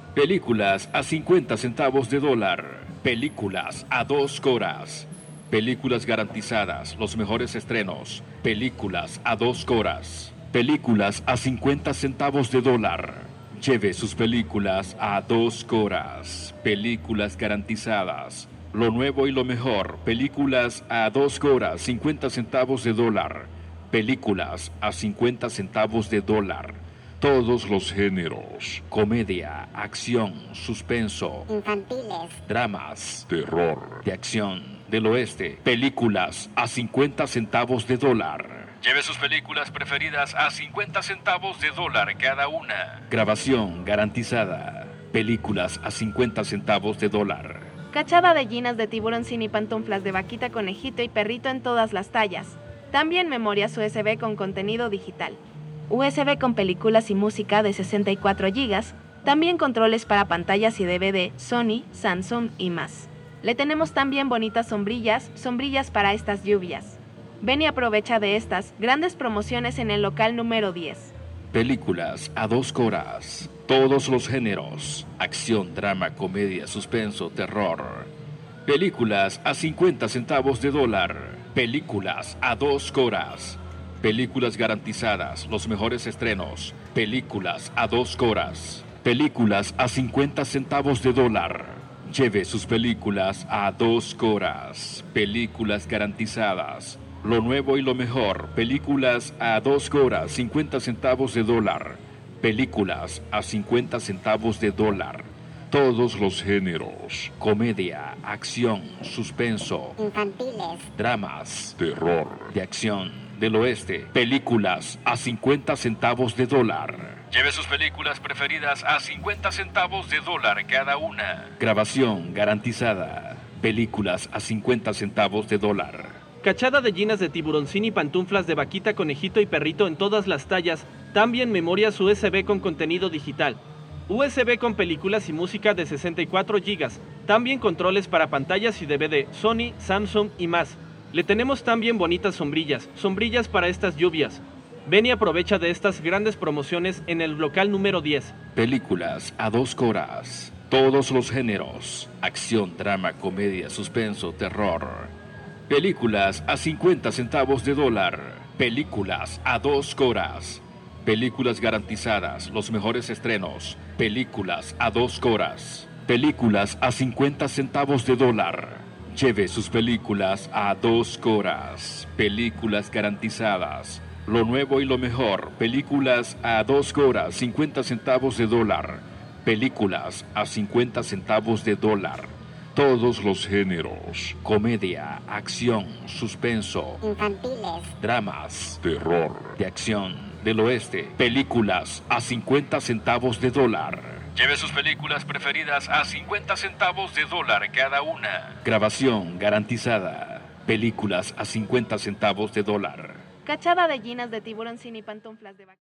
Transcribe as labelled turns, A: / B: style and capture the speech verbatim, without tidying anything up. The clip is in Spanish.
A: Películas a cincuenta centavos de dólar. Películas a dos coras. Películas garantizadas, los mejores estrenos. Películas a dos coras. Películas a cincuenta centavos de dólar. Lleve sus películas a dos coras. Películas garantizadas. Lo nuevo y lo mejor. Películas a dos coras, cincuenta centavos de dólar. Películas a cincuenta centavos de dólar. Todos los géneros. Comedia, acción, suspenso,
B: Infantiles.
A: dramas, terror, de acción, del oeste. Películas a cincuenta centavos de dólar. Lleve sus películas preferidas a cincuenta centavos de dólar cada una. Grabación garantizada. Películas a cincuenta centavos de dólar.
C: Cachada de ginas de tiburón sin y pantuflas de vaquita, conejito y perrito en todas las tallas. También memorias U S B con contenido digital. U S B con películas y música de sesenta y cuatro gigas. También controles para pantallas y D V D, Sony, Samsung y más. Le tenemos también bonitas sombrillas, sombrillas para estas lluvias. Ven y aprovecha de estas grandes promociones en el local número diez.
A: Películas a dos coras. Todos los géneros. Acción, drama, comedia, suspenso, terror. Películas a cincuenta centavos de dólar. Películas a dos coras. Películas garantizadas, los mejores estrenos. Películas a dos coras. Películas a cincuenta centavos de dólar. Lleve sus películas a dos coras. Películas garantizadas. Lo nuevo y lo mejor. Películas a dos coras, cincuenta centavos de dólar. Películas a cincuenta centavos de dólar. Todos los géneros. Comedia, acción, suspenso,
B: Infantiles.
A: dramas, terror, de acción, del oeste. Películas a cincuenta centavos de dólar. Lleve sus películas preferidas a cincuenta centavos de dólar cada una. Grabación garantizada. Películas a cincuenta centavos de dólar.
D: Cachada de ginas de tiburoncín y pantuflas de vaquita, conejito y perrito en todas las tallas. También memorias U S B con contenido digital. U S B con películas y música de sesenta y cuatro gigas. También controles para pantallas y D V D, Sony, Samsung y más. Le tenemos también bonitas sombrillas, sombrillas para estas lluvias. Ven y aprovecha de estas grandes promociones en el local número diez.
A: Películas a dos coras. Todos los géneros. Acción, drama, comedia, suspenso, terror. Películas a cincuenta centavos de dólar. Películas a dos coras. Películas garantizadas, los mejores estrenos. Películas a dos coras. Películas a cincuenta centavos de dólar. Lleve sus películas a dos coras. Películas garantizadas. Lo nuevo y lo mejor. Películas a dos coras, cincuenta centavos de dólar. Películas a cincuenta centavos de dólar. Todos los géneros. Comedia, acción, suspenso,
B: Infantiles.
A: dramas, terror, de acción, del oeste. Películas a cincuenta centavos de dólar. Lleve sus películas preferidas a cincuenta centavos de dólar cada una. Grabación garantizada. Películas a cincuenta centavos de dólar.
C: Cachada de ginas de tiburón sin y pantuflas de vaquita.